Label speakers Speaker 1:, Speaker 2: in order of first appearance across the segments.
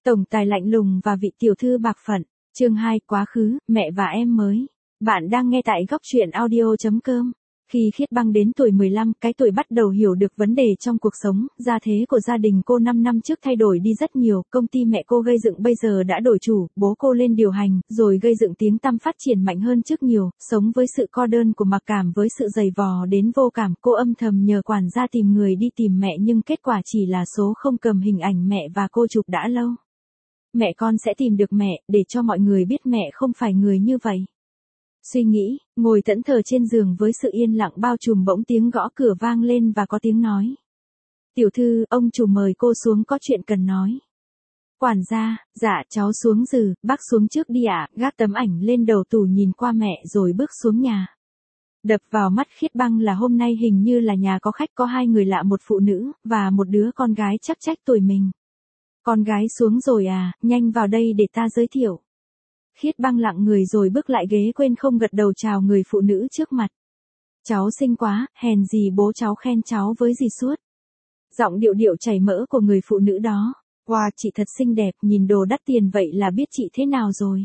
Speaker 1: Tổng tài lạnh lùng và vị tiểu thư bạc phận. Chương 2, quá khứ, mẹ và em mới. Bạn đang nghe tại góc truyện audio.com. Khi Khiết Băng đến tuổi 15, cái tuổi bắt đầu hiểu được vấn đề trong cuộc sống, gia thế của gia đình cô 5 năm trước thay đổi đi rất nhiều, công ty mẹ cô gây dựng bây giờ đã đổi chủ, bố cô lên điều hành, rồi gây dựng tiếng tăm phát triển mạnh hơn trước nhiều, sống với sự cô đơn của mặc cảm với sự dày vò đến vô cảm, cô âm thầm nhờ quản gia tìm người đi tìm mẹ nhưng kết quả chỉ là số không cầm hình ảnh mẹ và cô chụp đã lâu. Mẹ con sẽ tìm được mẹ, để cho mọi người biết mẹ không phải người như vậy. Suy nghĩ, ngồi thẫn thờ trên giường với sự yên lặng bao trùm bỗng tiếng gõ cửa vang lên và có tiếng nói. Tiểu thư, ông chủ mời cô xuống có chuyện cần nói. Quản gia, dạ cháu xuống dừ, bác xuống trước đi ạ, gác tấm ảnh lên đầu tủ nhìn qua mẹ rồi bước xuống nhà. Đập vào mắt Khiết Băng là hôm nay hình như là nhà có khách, có hai người lạ, một phụ nữ, và một đứa con gái chắc trách tuổi mình. Con gái xuống rồi à, nhanh vào đây để ta giới thiệu. Khiết Băng lặng người rồi bước lại ghế quên không gật đầu chào người phụ nữ trước mặt. Cháu xinh quá, hèn gì bố cháu khen cháu với gì suốt. Giọng điệu điệu chảy mỡ của người phụ nữ đó. Wow, chị thật xinh đẹp, nhìn đồ đắt tiền vậy là biết chị thế nào rồi.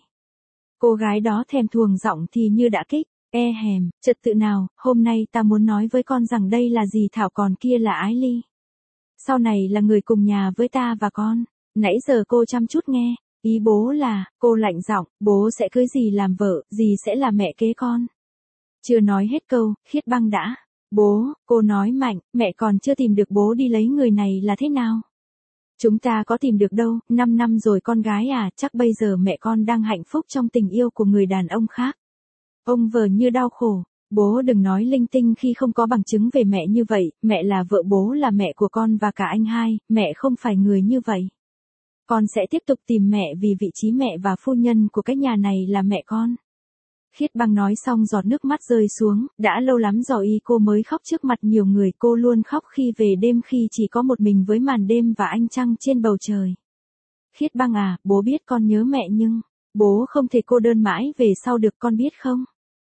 Speaker 1: Cô gái đó thèm thuồng giọng thì như đã kích. Hèm, trật tự nào, hôm nay ta muốn nói với con rằng đây là dì Thảo còn kia là Ái Ly. Sau này là người cùng nhà với ta và con. Nãy giờ cô chăm chút nghe. Ý bố là, cô lạnh giọng, bố sẽ cưới dì làm vợ, dì sẽ là mẹ kế con. Chưa nói hết câu, Khiết Băng đã. Bố, cô nói mạnh, mẹ còn chưa tìm được bố đi lấy người này là thế nào? Chúng ta có tìm được đâu, 5 năm rồi con gái à, chắc bây giờ mẹ con đang hạnh phúc trong tình yêu của người đàn ông khác. Ông vờ như đau khổ. Bố đừng nói linh tinh khi không có bằng chứng về mẹ như vậy, mẹ là vợ, bố là mẹ của con và cả anh hai, mẹ không phải người như vậy. Con sẽ tiếp tục tìm mẹ vì vị trí mẹ và phu nhân của cái nhà này là mẹ con. Khiết Băng nói xong giọt nước mắt rơi xuống, đã lâu lắm rồi cô mới khóc trước mặt nhiều người, cô luôn khóc khi về đêm khi chỉ có một mình với màn đêm và ánh trăng trên bầu trời. Khiết Băng à, bố biết con nhớ mẹ nhưng, bố không thể cô đơn mãi về sau được, con biết không?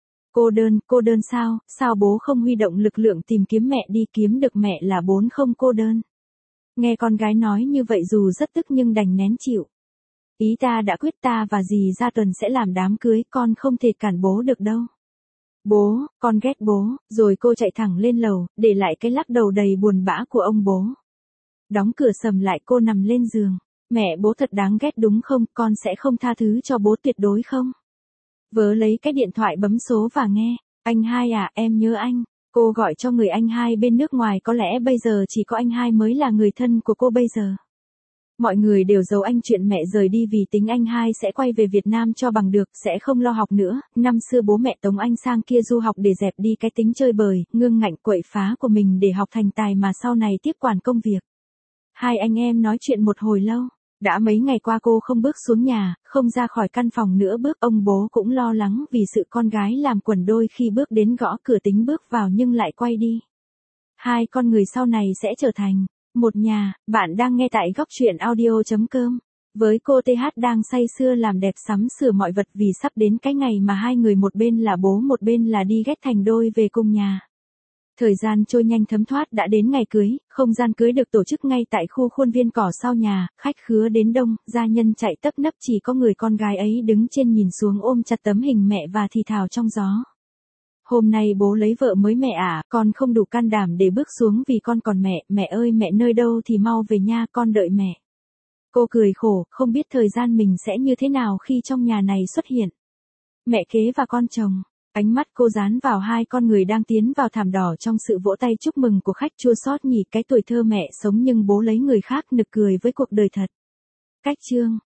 Speaker 1: Cô đơn sao bố không huy động lực lượng tìm kiếm mẹ đi, kiếm được mẹ là bốn không cô đơn. Nghe con gái nói như vậy dù rất tức nhưng đành nén chịu. Ý ta đã quyết, ta và dì Gia Tuần sẽ làm đám cưới, con không thể cản bố được đâu. Bố, con ghét bố, rồi cô chạy thẳng lên lầu, để lại cái lắc đầu đầy buồn bã của ông bố. Đóng cửa sầm lại, cô nằm lên giường. Mẹ bố thật đáng ghét đúng không, con sẽ không tha thứ cho bố tuyệt đối không? Vớ lấy cái điện thoại bấm số và nghe. Anh hai à, em nhớ anh. Cô gọi cho người anh hai bên nước ngoài, có lẽ bây giờ chỉ có anh hai mới là người thân của cô bây giờ. Mọi người đều giấu anh chuyện mẹ rời đi vì tính anh hai sẽ quay về Việt Nam cho bằng được, sẽ không lo học nữa. Năm xưa bố mẹ tống anh sang kia du học để dẹp đi cái tính chơi bời, ngương ngạnh quậy phá của mình để học thành tài mà sau này tiếp quản công việc. Hai anh em nói chuyện một hồi lâu. Đã mấy ngày qua cô không bước xuống nhà, không ra khỏi căn phòng nữa bước, ông bố cũng lo lắng vì sự con gái làm quần đôi khi bước đến gõ cửa tính bước vào nhưng lại quay đi. Hai con người sau này sẽ trở thành một nhà. Bạn đang nghe tại góc truyện audio.com. Với cô TH đang say sưa làm đẹp sắm sửa mọi vật vì sắp đến cái ngày mà hai người, một bên là bố một bên là đi ghét thành đôi về cùng nhà. Thời gian trôi nhanh thấm thoát, đã đến ngày cưới, không gian cưới được tổ chức ngay tại khu khuôn viên cỏ sau nhà, khách khứa đến đông, gia nhân chạy tấp nập, chỉ có người con gái ấy đứng trên nhìn xuống ôm chặt tấm hình mẹ và thì thào trong gió. Hôm nay bố lấy vợ mới mẹ à, con không đủ can đảm để bước xuống vì con còn mẹ ơi mẹ nơi đâu thì mau về nha, con đợi mẹ. Cô cười khổ, không biết thời gian mình sẽ như thế nào khi trong nhà này xuất hiện mẹ kế và con chồng. Ánh mắt cô dán vào hai con người đang tiến vào thảm đỏ trong sự vỗ tay chúc mừng của khách, chua xót nhỉ, cái tuổi thơ mẹ sống nhưng bố lấy người khác, nực cười với cuộc đời thật. Cách chương